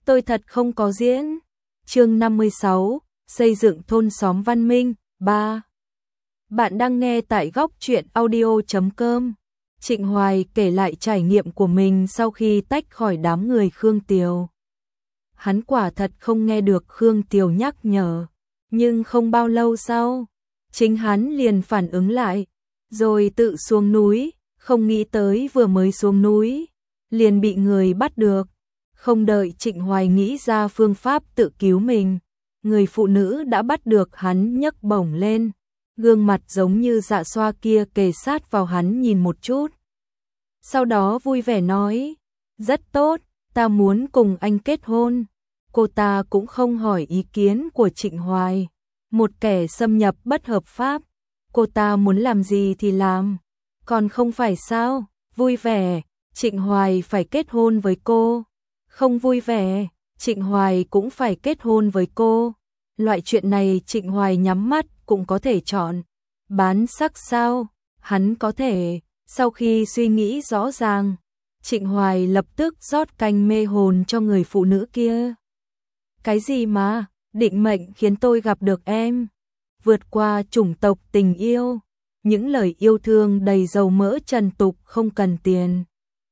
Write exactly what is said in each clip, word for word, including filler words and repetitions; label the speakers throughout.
Speaker 1: tôi thật không có diễn. Chương năm mươi sáu, xây dựng thôn xóm văn minh, ba. Bạn đang nghe tại góc truyện audio chấm com. Trịnh Hoài kể lại trải nghiệm của mình sau khi tách khỏi đám người Khương Tiều. Hắn quả thật không nghe được Khương Tiều nhắc nhở, nhưng không bao lâu sau, chính hắn liền phản ứng lại, rồi tự xuống núi, không nghĩ tới vừa mới xuống núi, liền bị người bắt được. Không đợi Trịnh Hoài nghĩ ra phương pháp tự cứu mình, người phụ nữ đã bắt được hắn nhấc bổng lên, gương mặt giống như dạ xoa kia kề sát vào hắn nhìn một chút. Sau đó vui vẻ nói, rất tốt, ta muốn cùng anh kết hôn. Cô ta cũng không hỏi ý kiến của Trịnh Hoài, một kẻ xâm nhập bất hợp pháp, cô ta muốn làm gì thì làm, còn không phải sao, vui vẻ, Trịnh Hoài phải kết hôn với cô, không vui vẻ, Trịnh Hoài cũng phải kết hôn với cô. Loại chuyện này Trịnh Hoài nhắm mắt cũng có thể chọn. Bán sắc sao? Hắn có thể. Sau khi suy nghĩ rõ ràng, Trịnh Hoài lập tức rót canh mê hồn cho người phụ nữ kia. Cái gì mà, định mệnh khiến tôi gặp được em. Vượt qua chủng tộc tình yêu. Những lời yêu thương đầy dầu mỡ trần tục không cần tiền.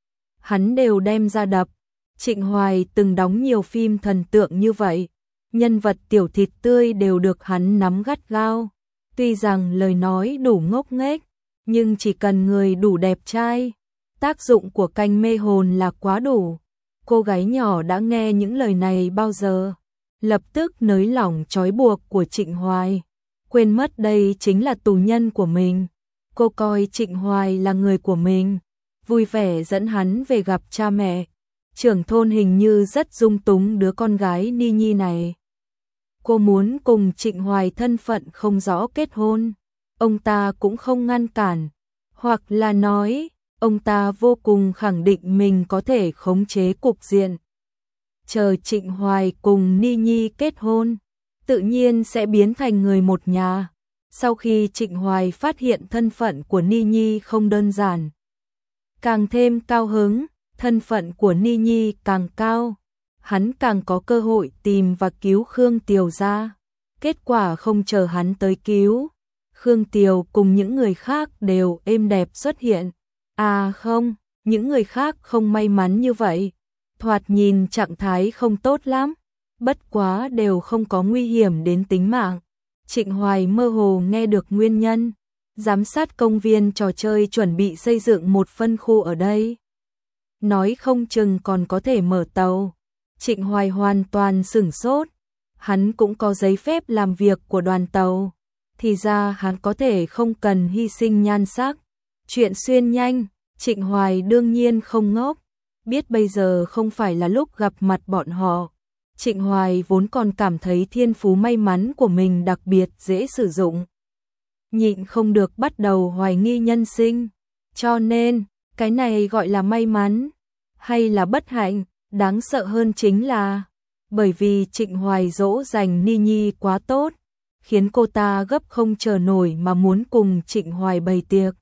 Speaker 1: Hắn đều đem ra đập. Trịnh Hoài từng đóng nhiều phim thần tượng như vậy. Nhân vật tiểu thịt tươi đều được hắn nắm gắt gao. Tuy rằng lời nói đủ ngốc nghếch, nhưng chỉ cần người đủ đẹp trai, tác dụng của canh mê hồn là quá đủ. Cô gái nhỏ đã nghe những lời này bao giờ, lập tức nới lỏng trói buộc của Trịnh Hoài, quên mất đây chính là tù nhân của mình. Cô coi Trịnh Hoài là người của mình, vui vẻ dẫn hắn về gặp cha mẹ. Trưởng thôn hình như rất dung túng đứa con gái Ni Nhi này. Cô muốn cùng Trịnh Hoài thân phận không rõ kết hôn, ông ta cũng không ngăn cản, hoặc là nói, ông ta vô cùng khẳng định mình có thể khống chế cục diện. Chờ Trịnh Hoài cùng Ni Nhi kết hôn, tự nhiên sẽ biến thành người một nhà. Sau khi Trịnh Hoài phát hiện thân phận của Ni Nhi không đơn giản, càng thêm cao hứng, thân phận của Ni Nhi càng cao, hắn càng có cơ hội tìm và cứu Khương Tiều ra. Kết quả không chờ hắn tới cứu, Khương Tiều cùng những người khác đều êm đẹp xuất hiện. À không, những người khác không may mắn như vậy, thoạt nhìn trạng thái không tốt lắm, bất quá đều không có nguy hiểm đến tính mạng. Trịnh Hoài mơ hồ nghe được nguyên nhân, giám sát công viên trò chơi chuẩn bị xây dựng một phân khu ở đây. Nói không chừng còn có thể mở tàu. Trịnh Hoài hoàn toàn sửng sốt, hắn cũng có giấy phép làm việc của đoàn tàu, thì ra hắn có thể không cần hy sinh nhan sắc. Chuyện xuyên nhanh, Trịnh Hoài đương nhiên không ngốc, biết bây giờ không phải là lúc gặp mặt bọn họ. Trịnh Hoài vốn còn cảm thấy thiên phú may mắn của mình đặc biệt dễ sử dụng, nhịn không được bắt đầu hoài nghi nhân sinh, cho nên, cái này gọi là may mắn, hay là bất hạnh. Đáng sợ hơn chính là, bởi vì Trịnh Hoài dỗ dành Ni Nhi quá tốt, khiến cô ta gấp không chờ nổi mà muốn cùng Trịnh Hoài bày tiệc.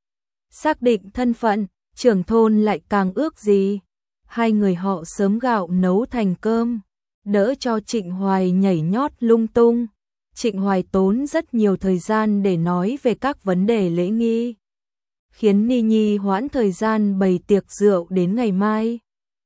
Speaker 1: Xác định thân phận, trưởng thôn lại càng ước gì. Hai người họ sớm gạo nấu thành cơm, đỡ cho Trịnh Hoài nhảy nhót lung tung. Trịnh Hoài tốn rất nhiều thời gian để nói về các vấn đề lễ nghi, khiến Ni Nhi hoãn thời gian bày tiệc rượu đến ngày mai.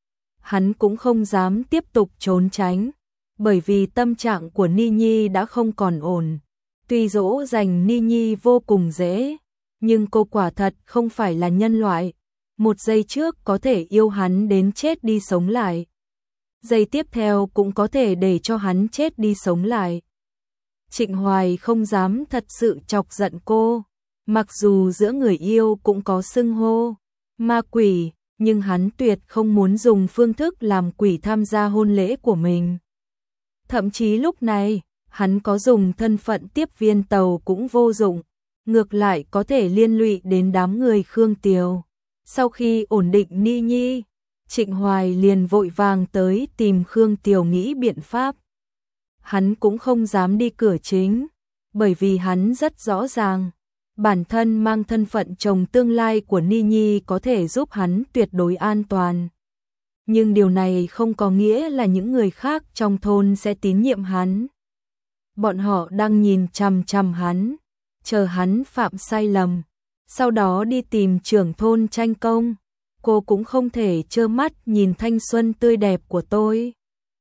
Speaker 1: Hắn cũng không dám tiếp tục trốn tránh, bởi vì tâm trạng của Ni Nhi đã không còn ổn. Tuy dỗ dành Ni Nhi vô cùng dễ, nhưng cô quả thật không phải là nhân loại. Một giây trước có thể yêu hắn đến chết đi sống lại, giây tiếp theo cũng có thể để cho hắn chết đi sống lại. Trịnh Hoài không dám thật sự chọc giận cô, mặc dù giữa người yêu cũng có xưng hô ma quỷ, nhưng hắn tuyệt không muốn dùng phương thức làm quỷ tham gia hôn lễ của mình. Thậm chí lúc này, hắn có dùng thân phận tiếp viên tàu cũng vô dụng, ngược lại có thể liên lụy đến đám người Khương Tiều. Sau khi ổn định Ni Nhi, Trịnh Hoài liền vội vàng tới tìm Khương Tiều nghĩ biện pháp. Hắn cũng không dám đi cửa chính, bởi vì hắn rất rõ ràng, bản thân mang thân phận chồng tương lai của Ni Nhi có thể giúp hắn tuyệt đối an toàn. nhưng điều này không có nghĩa là những người khác trong thôn sẽ tín nhiệm hắn. Bọn họ đang nhìn chằm chằm hắn, chờ hắn phạm sai lầm, sau đó đi tìm trưởng thôn tranh công. Cô cũng không thể trơ mắt nhìn thanh xuân tươi đẹp của tôi,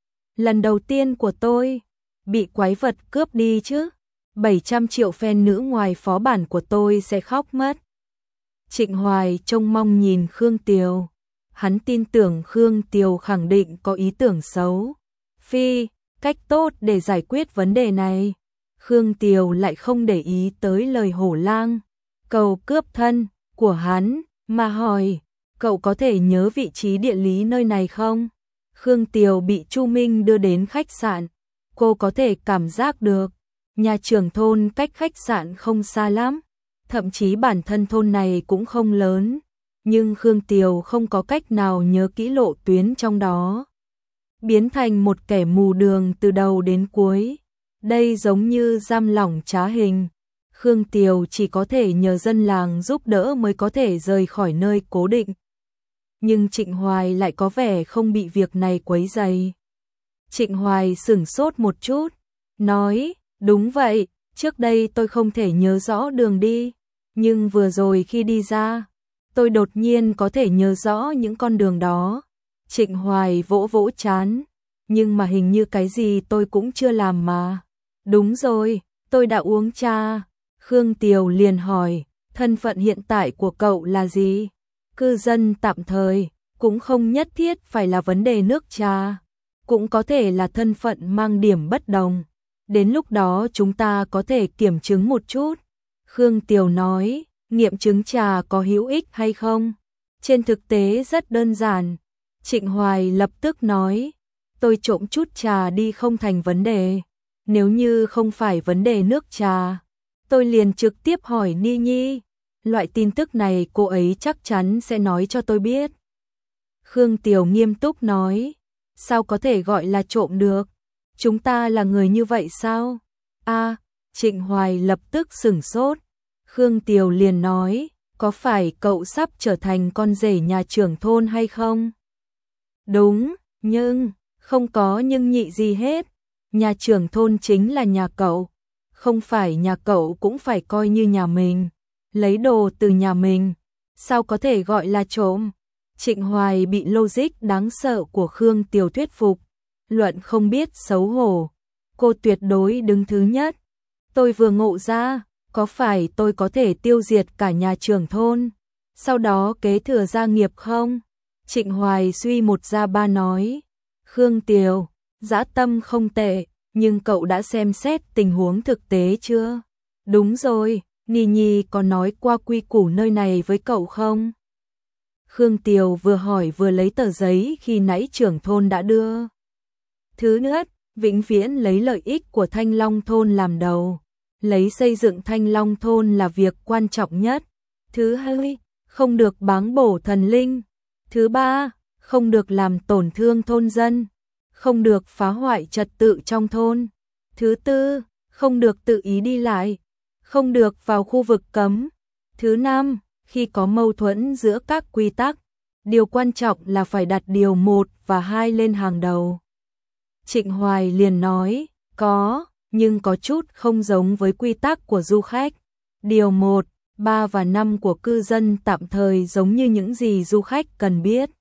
Speaker 1: lần đầu tiên của tôi, bị quái vật cướp đi chứ. bảy trăm triệu fan nữ ngoài phó bản của tôi sẽ khóc mất. Trịnh Hoài trông mong nhìn Khương Tiều. Hắn tin tưởng Khương Tiều khẳng định có ý tưởng xấu. Phi, cách tốt để giải quyết vấn đề này. Khương Tiều lại không để ý tới lời hổ lang, cầu cướp thân của hắn, mà hỏi, cậu có thể nhớ vị trí địa lý nơi này không? Khương Tiều bị Chu Minh đưa đến khách sạn. Cô có thể cảm giác được, nhà trưởng thôn cách khách sạn không xa lắm. Thậm chí bản thân thôn này cũng không lớn. Nhưng Khương Tiều không có cách nào nhớ kỹ lộ tuyến trong đó. Biến thành một kẻ mù đường từ đầu đến cuối. Đây giống như giam lỏng trá hình. Khương Tiều chỉ có thể nhờ dân làng giúp đỡ mới có thể rời khỏi nơi cố định. Nhưng Trịnh Hoài lại có vẻ không bị việc này quấy rầy. Trịnh Hoài sửng sốt một chút, nói, đúng vậy, trước đây tôi không thể nhớ rõ đường đi, nhưng vừa rồi khi đi ra, tôi đột nhiên có thể nhớ rõ những con đường đó. Trịnh Hoài vỗ vỗ trán, nhưng mà hình như cái gì tôi cũng chưa làm mà. Đúng rồi, tôi đã uống trà. Khương Tiều liền hỏi, thân phận hiện tại của cậu là gì? Cư dân tạm thời, cũng không nhất thiết phải là vấn đề nước trà, cũng có thể là thân phận mang điểm bất đồng. Đến lúc đó chúng ta có thể kiểm chứng một chút. Khương Tiều nói, nghiệm chứng trà có hữu ích hay không? Trên thực tế rất đơn giản. Trịnh Hoài lập tức nói, tôi trộm chút trà đi không thành vấn đề. Nếu như không phải vấn đề nước trà, tôi liền trực tiếp hỏi Ni Nhi. Loại tin tức này cô ấy chắc chắn sẽ nói cho tôi biết. Khương Tiều nghiêm túc nói, sao có thể gọi là trộm được? Chúng ta là người như vậy sao? A, Trịnh Hoài lập tức sửng sốt. Khương Tiều liền nói, có phải cậu sắp trở thành con rể nhà trưởng thôn hay không? Đúng, nhưng, không có nhưng nhị gì hết. Nhà trưởng thôn chính là nhà cậu. Không phải nhà cậu cũng phải coi như nhà mình. Lấy đồ từ nhà mình, sao có thể gọi là trộm? Trịnh Hoài bị logic đáng sợ của Khương Tiều thuyết phục. Luận không biết xấu hổ. Cô tuyệt đối đứng thứ nhất. Tôi vừa ngộ ra, có phải tôi có thể tiêu diệt cả nhà trưởng thôn, sau đó kế thừa gia nghiệp không? Trịnh Hoài suy một ra ba nói. Khương Tiều, dã tâm không tệ, nhưng cậu đã xem xét tình huống thực tế chưa? Đúng rồi, Ni Nhi có nói qua quy củ nơi này với cậu không? Khương Tiều vừa hỏi vừa lấy tờ giấy khi nãy trưởng thôn đã đưa. Thứ nhất, vĩnh viễn lấy lợi ích của Thanh Long thôn làm đầu. Lấy xây dựng Thanh Long thôn là việc quan trọng nhất. Thứ hai, không được báng bổ thần linh. Thứ ba, không được làm tổn thương thôn dân. Không được phá hoại trật tự trong thôn. Thứ tư, không được tự ý đi lại. Không được vào khu vực cấm. Thứ năm, khi có mâu thuẫn giữa các quy tắc, điều quan trọng là phải đặt điều một và hai lên hàng đầu. Trịnh Hoài liền nói, có, nhưng có chút không giống với quy tắc của du khách. Điều một, ba và năm của cư dân tạm thời giống như những gì du khách cần biết.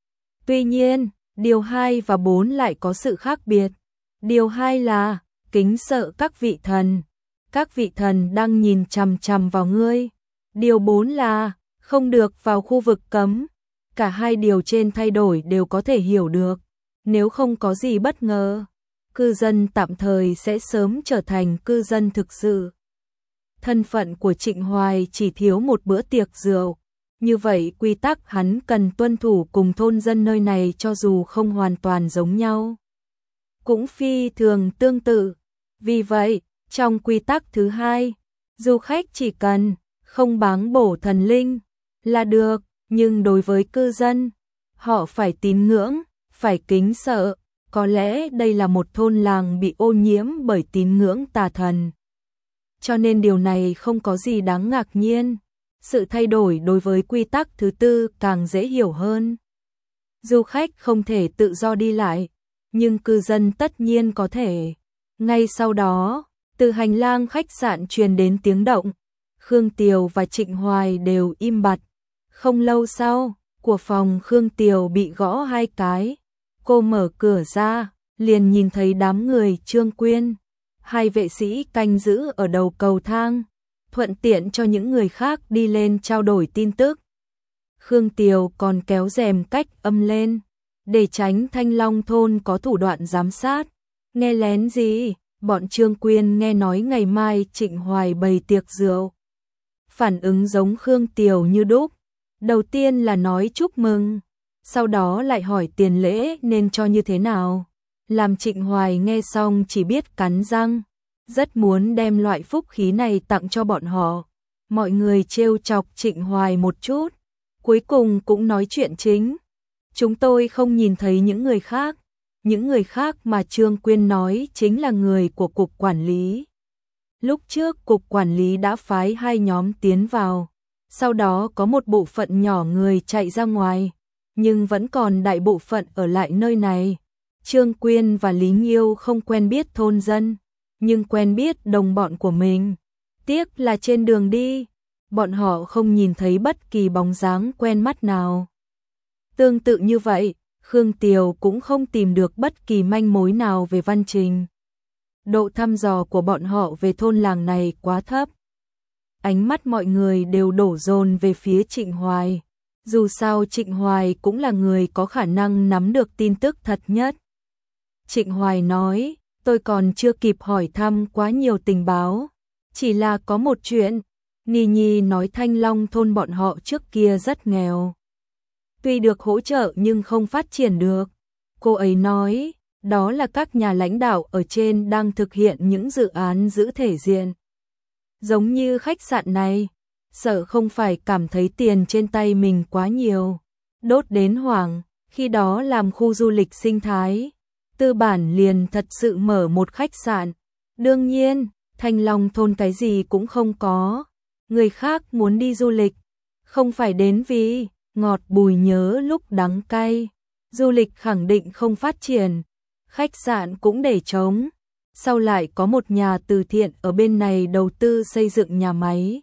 Speaker 1: Tuy nhiên, điều hai và bốn lại có sự khác biệt. Điều hai là kính sợ các vị thần. Các vị thần đang nhìn chằm chằm vào ngươi. Điều bốn là không được vào khu vực cấm. Cả hai điều trên thay đổi đều có thể hiểu được. Nếu không có gì bất ngờ, cư dân tạm thời sẽ sớm trở thành cư dân thực sự. Thân phận của Trịnh Hoài chỉ thiếu một bữa tiệc rượu. Như vậy quy tắc hắn cần tuân thủ cùng thôn dân nơi này cho dù không hoàn toàn giống nhau, cũng phi thường tương tự. Vì vậy, trong quy tắc thứ hai, du khách chỉ cần không báng bổ thần linh là được, nhưng đối với cư dân, họ phải tín ngưỡng, phải kính sợ. Có lẽ đây là một thôn làng bị ô nhiễm bởi tín ngưỡng tà thần. Cho nên điều này không có gì đáng ngạc nhiên. Sự thay đổi đối với quy tắc thứ tư càng dễ hiểu hơn. Du khách không thể tự do đi lại, nhưng cư dân tất nhiên có thể. Ngay sau đó, từ hành lang khách sạn truyền đến tiếng động, Khương Tiều và Trịnh Hoài đều im bặt. Không lâu sau, của phòng Khương Tiều bị gõ hai cái. Cô mở cửa ra, liền nhìn thấy đám người Trương Quyên, hai vệ sĩ canh giữ ở đầu cầu thang, thuận tiện cho những người khác đi lên trao đổi tin tức. Khương Tiều còn kéo rèm cách âm lên, để tránh Thanh Long thôn có thủ đoạn giám sát. Nghe lén gì? Bọn Trương Quyên nghe nói ngày mai Trịnh Hoài bày tiệc rượu. Phản ứng giống Khương Tiều như đúc. Đầu tiên là nói chúc mừng, sau đó lại hỏi tiền lễ nên cho như thế nào. Làm Trịnh Hoài nghe xong chỉ biết cắn răng, rất muốn đem loại phúc khí này tặng cho bọn họ. Mọi người trêu chọc Trịnh Hoài một chút, cuối cùng cũng nói chuyện chính. Chúng tôi không nhìn thấy những người khác, những người khác mà Trương Quyên nói chính là người của cục quản lý. Lúc trước cục quản lý đã phái hai nhóm tiến vào, sau đó có một bộ phận nhỏ người chạy ra ngoài, nhưng vẫn còn đại bộ phận ở lại nơi này. Trương Quyên và Lý Nghiêu không quen biết thôn dân, nhưng quen biết đồng bọn của mình. Tiếc là trên đường đi, bọn họ không nhìn thấy bất kỳ bóng dáng quen mắt nào. Tương tự như vậy, Khương Tiều cũng không tìm được bất kỳ manh mối nào về Văn Trình. Độ thăm dò của bọn họ về thôn làng này quá thấp. Ánh mắt mọi người đều đổ dồn về phía Trịnh Hoài. Dù sao Trịnh Hoài cũng là người có khả năng nắm được tin tức thật nhất. Trịnh Hoài nói, tôi còn chưa kịp hỏi thăm quá nhiều tình báo. Chỉ là có một chuyện, Ni Nhi nói Thanh Long thôn bọn họ trước kia rất nghèo. Tuy được hỗ trợ nhưng không phát triển được. Cô ấy nói, đó là các nhà lãnh đạo ở trên đang thực hiện những dự án giữ thể diện. Giống như khách sạn này, sợ không phải cảm thấy tiền trên tay mình quá nhiều. Đốt đến hoảng, khi đó làm khu du lịch sinh thái. Tư bản liền thật sự mở một khách sạn. Đương nhiên, Thanh Long thôn cái gì cũng không có. Người khác muốn đi du lịch, không phải đến vì ngọt bùi nhớ lúc đắng cay. Du lịch khẳng định không phát triển, khách sạn cũng để trống. Sau lại có một nhà từ thiện ở bên này đầu tư xây dựng nhà máy,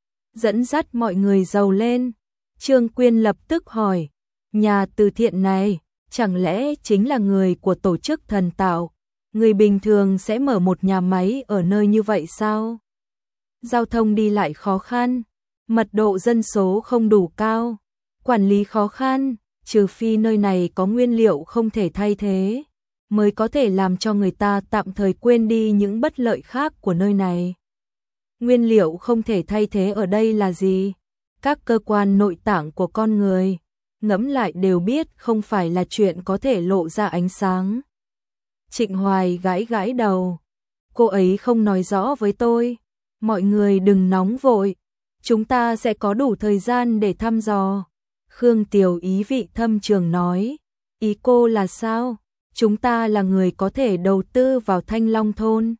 Speaker 1: dẫn dắt mọi người giàu lên. Trương Quyên lập tức hỏi, nhà từ thiện này chẳng lẽ chính là người của tổ chức thần tạo? Người bình thường sẽ mở một nhà máy ở nơi như vậy sao? Giao thông đi lại khó khăn, mật độ dân số không đủ cao, quản lý khó khăn, trừ phi nơi này có nguyên liệu không thể thay thế, mới có thể làm cho người ta tạm thời quên đi những bất lợi khác của nơi này. Nguyên liệu không thể thay thế ở đây là gì? Các cơ quan nội tạng của con người, ngẫm lại đều biết không phải là chuyện có thể lộ ra ánh sáng. Trịnh Hoài gãi gãi đầu. Cô ấy không nói rõ với tôi. Mọi người đừng nóng vội. Chúng ta sẽ có đủ thời gian để thăm dò. Khương Tiều ý vị thâm trường nói. Ý cô là sao? Chúng ta là người có thể đầu tư vào Thanh Long thôn.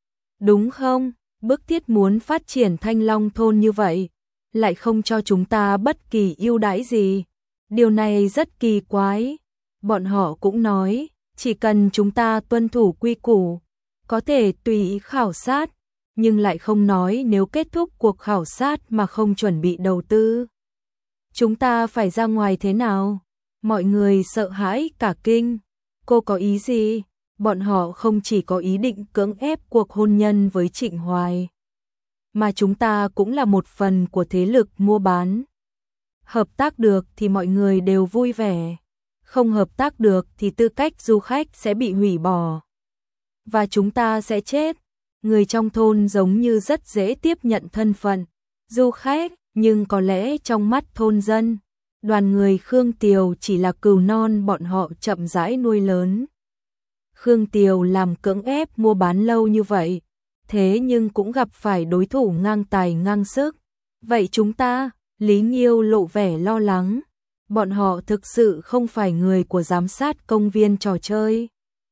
Speaker 1: Đúng không? Bức thiết muốn phát triển Thanh Long thôn như vậy, lại không cho chúng ta bất kỳ ưu đãi gì. Điều này rất kỳ quái. Bọn họ cũng nói, chỉ cần chúng ta tuân thủ quy củ, có thể tùy ý khảo sát, nhưng lại không nói nếu kết thúc cuộc khảo sát mà không chuẩn bị đầu tư. Chúng ta phải ra ngoài thế nào? Mọi người sợ hãi cả kinh. Cô có ý gì? Bọn họ không chỉ có ý định cưỡng ép cuộc hôn nhân với Trịnh Hoài, mà chúng ta cũng là một phần của thế lực mua bán. Hợp tác được thì mọi người đều vui vẻ, không hợp tác được thì tư cách du khách sẽ bị hủy bỏ, và chúng ta sẽ chết. Người trong thôn giống như rất dễ tiếp nhận thân phận du khách, nhưng có lẽ trong mắt thôn dân, đoàn người Khương Tiều chỉ là cừu non bọn họ chậm rãi nuôi lớn. Khương Tiều làm cưỡng ép mua bán lâu như vậy, thế nhưng cũng gặp phải đối thủ ngang tài ngang sức. Vậy chúng ta, Lý Nghiêu lộ vẻ lo lắng, bọn họ thực sự không phải người của giám sát công viên trò chơi.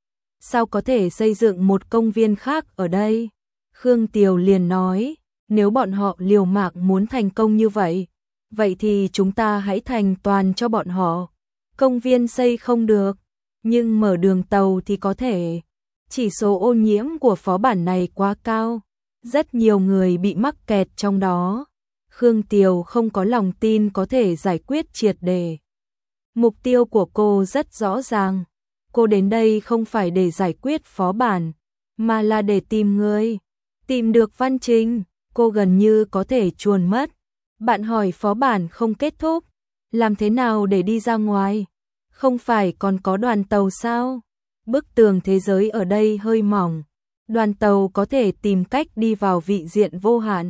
Speaker 1: Sao có thể xây dựng một công viên khác ở đây? Khương Tiều liền nói, nếu bọn họ liều mạng muốn thành công như vậy, vậy thì chúng ta hãy thành toàn cho bọn họ. công viên xây không được, nhưng mở đường tàu thì có thể. Chỉ số ô nhiễm của phó bản này quá cao, rất nhiều người bị mắc kẹt trong đó. Khương Tiều không có lòng tin có thể giải quyết triệt để. Mục tiêu của cô rất rõ ràng, cô đến đây không phải để giải quyết phó bản, mà là để tìm người. Tìm được Văn Trình, cô gần như có thể chuồn mất. Bạn hỏi phó bản không kết thúc, làm thế nào để đi ra ngoài? Không phải còn có đoàn tàu sao? Bức tường thế giới ở đây hơi mỏng, đoàn tàu có thể tìm cách đi vào vị diện vô hạn,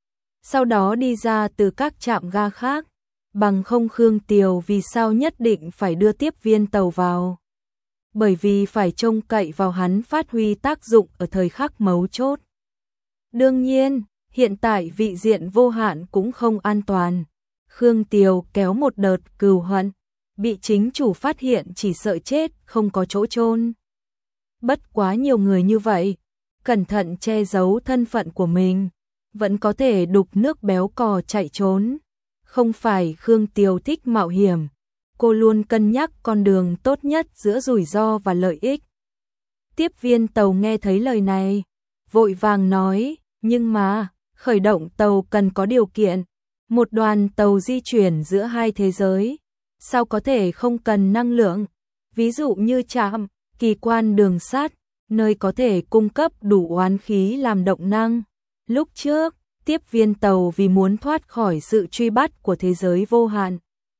Speaker 1: sau đó đi ra từ các trạm ga khác. Bằng không Khương Tiều vì sao nhất định phải đưa tiếp viên tàu vào? Bởi vì phải trông cậy vào hắn phát huy tác dụng ở thời khắc mấu chốt. Đương nhiên, hiện tại vị diện vô hạn cũng không an toàn. Khương Tiều kéo một đợt cừu hận, bị chính chủ phát hiện chỉ sợ chết không có chỗ chôn. Bất quá nhiều người như vậy, cẩn thận che giấu thân phận của mình, vẫn có thể đục nước béo cò chạy trốn. Không phải Khương Tiều thích mạo hiểm, cô luôn cân nhắc con đường tốt nhất giữa rủi ro và lợi ích. Tiếp viên tàu nghe thấy lời này, vội vàng nói, nhưng mà, khởi động tàu cần có điều kiện, một đoàn tàu di chuyển giữa hai thế giới, sao có thể không cần năng lượng, ví dụ như trạm, kỳ quan đường sắt, nơi có thể cung cấp đủ oán khí làm động năng. Lúc trước, tiếp viên tàu vì muốn thoát khỏi sự truy bắt của thế giới vô hạn,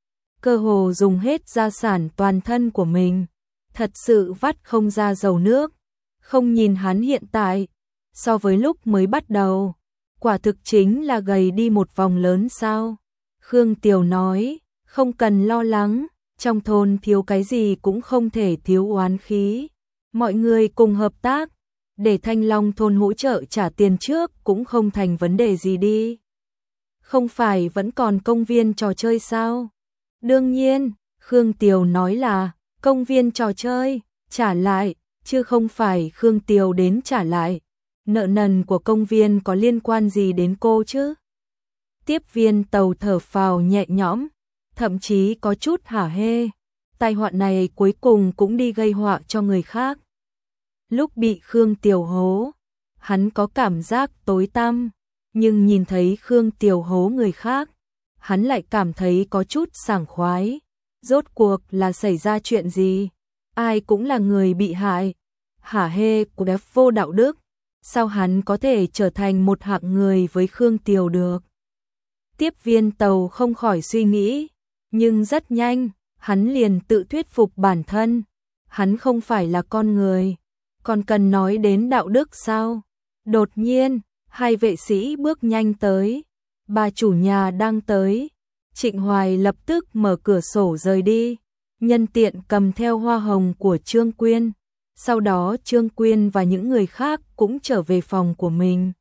Speaker 1: cơ hồ dùng hết gia sản toàn thân của mình, thật sự vắt không ra dầu nước. Không nhìn hắn hiện tại, so với lúc mới bắt đầu, quả thực chính là gầy đi một vòng lớn sao. Khương Tiều nói, không cần lo lắng, trong thôn thiếu cái gì cũng không thể thiếu oán khí. Mọi người cùng hợp tác, để Thanh Long thôn hỗ trợ trả tiền trước cũng không thành vấn đề gì đi. Không phải vẫn còn công viên trò chơi sao? Đương nhiên, Khương Tiều nói là công viên trò chơi, trả lại, chứ không phải Khương Tiều đến trả lại. Nợ nần của công viên có liên quan gì đến cô chứ? Tiếp viên tàu thở phào nhẹ nhõm, thậm chí có chút hả hê. Tai họa này cuối cùng cũng đi gây họa cho người khác. Lúc bị Khương Tiều hố, hắn có cảm giác tối tăm, nhưng nhìn thấy Khương Tiều hố người khác, hắn lại cảm thấy có chút sảng khoái. Rốt cuộc là xảy ra chuyện gì? Ai cũng là người bị hại. Hả hê của đép vô đạo đức, sao hắn có thể trở thành một hạng người với Khương Tiều được? Tiếp viên tàu không khỏi suy nghĩ, nhưng rất nhanh, hắn liền tự thuyết phục bản thân, hắn không phải là con người, còn cần nói đến đạo đức sao? Đột nhiên, hai vệ sĩ bước nhanh tới, bà chủ nhà đang tới. Trịnh Hoài lập tức mở cửa sổ rời đi, nhân tiện cầm theo hoa hồng của Trương Quyên. Sau đó Trương Quyên và những người khác cũng trở về phòng của mình.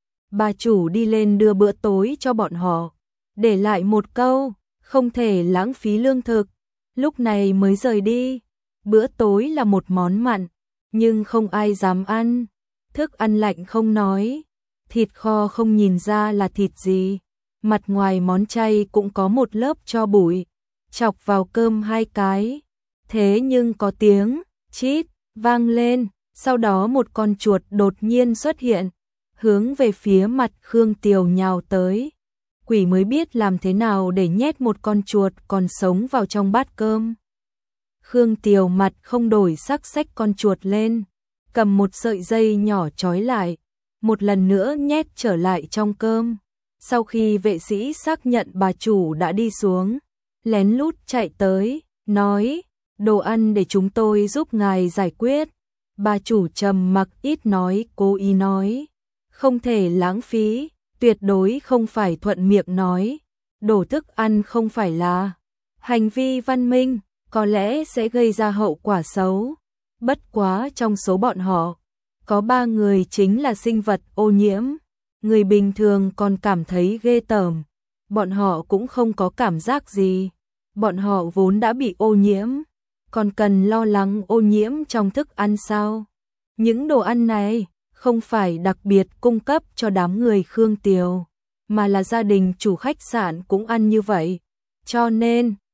Speaker 1: Bà chủ đi lên đưa bữa tối cho bọn họ, để lại một câu, không thể lãng phí lương thực, lúc này mới rời đi. Bữa tối là một món mặn, nhưng không ai dám ăn. Thức ăn lạnh không nói, thịt kho không nhìn ra là thịt gì. Mặt ngoài món chay cũng có một lớp tro bụi, chọc vào cơm hai cái. Thế nhưng có tiếng chít vang lên, sau đó một con chuột đột nhiên xuất hiện, hướng về phía mặt Khương Tiều nhào tới. Quỷ mới biết làm thế nào để nhét một con chuột còn sống vào trong bát cơm. Khương Tiều mặt không đổi sắc xách con chuột lên, cầm một sợi dây nhỏ trói lại, một lần nữa nhét trở lại trong cơm. Sau khi vệ sĩ xác nhận bà chủ đã đi xuống, lén lút chạy tới, nói, đồ ăn để chúng tôi giúp ngài giải quyết. Bà chủ trầm mặc ít nói, cố ý nói, không thể lãng phí, tuyệt đối không phải thuận miệng nói. Đổ thức ăn không phải là hành vi văn minh, có lẽ sẽ gây ra hậu quả xấu. Bất quá trong số bọn họ, có ba người chính là sinh vật ô nhiễm. Người bình thường còn cảm thấy ghê tởm, bọn họ cũng không có cảm giác gì. Bọn họ vốn đã bị ô nhiễm, còn cần lo lắng ô nhiễm trong thức ăn sao? Những đồ ăn này không phải đặc biệt cung cấp cho đám người Khương Tiều, mà là gia đình chủ khách sạn cũng ăn như vậy. Cho nên,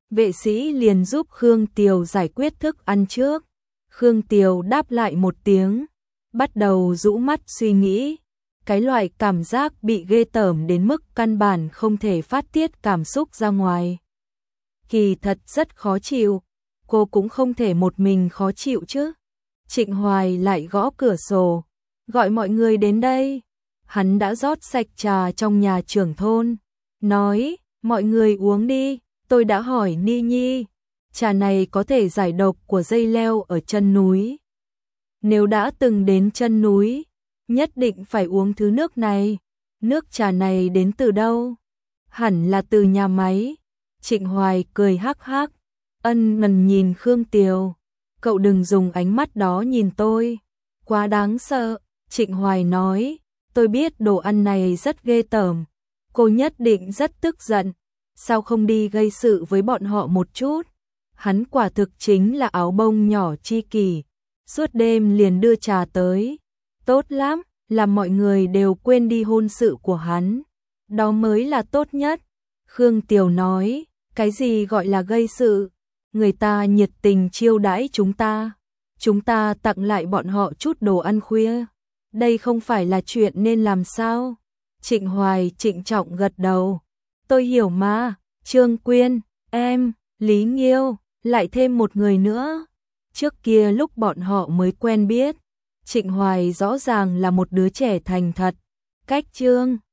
Speaker 1: Vệ sĩ liền giúp Khương Tiều giải quyết thức ăn trước. Khương Tiều đáp lại một tiếng, bắt đầu rũ mắt suy nghĩ. Cái loại cảm giác bị ghê tởm đến mức căn bản không thể phát tiết cảm xúc ra ngoài. Kỳ thật rất khó chịu, cô cũng không thể một mình khó chịu chứ. Trịnh Hoài lại gõ cửa sổ, gọi mọi người đến đây. Hắn đã rót sạch trà trong nhà trưởng thôn, nói, mọi người uống đi, tôi đã hỏi Ni Nhi, trà này có thể giải độc của dây leo ở chân núi. Nếu đã từng đến chân núi, nhất định phải uống thứ nước này. Nước trà này đến từ đâu? Hẳn là từ nhà máy. Trịnh Hoài cười hắc hắc, ân ngần nhìn Khương Tiều. Cậu đừng dùng ánh mắt đó nhìn tôi, quá đáng sợ. Trịnh Hoài nói, tôi biết đồ ăn này rất ghê tởm, cô nhất định rất tức giận, sao không đi gây sự với bọn họ một chút? Hắn quả thực chính là áo bông nhỏ chi kỷ, suốt đêm liền đưa trà tới, tốt lắm, làm mọi người đều quên đi hôn sự của hắn, đó mới là tốt nhất. Khương Tiều nói, cái gì gọi là gây sự? Người ta nhiệt tình chiêu đãi chúng ta, chúng ta tặng lại bọn họ chút đồ ăn khuya, đây không phải là chuyện nên làm sao? Trịnh Hoài trịnh trọng gật đầu, tôi hiểu mà. Trương Quyên, em, Lý Nghiêu, lại thêm một người nữa. Trước kia lúc bọn họ mới quen biết, Trịnh Hoài rõ ràng là một đứa trẻ thành thật, cách Trương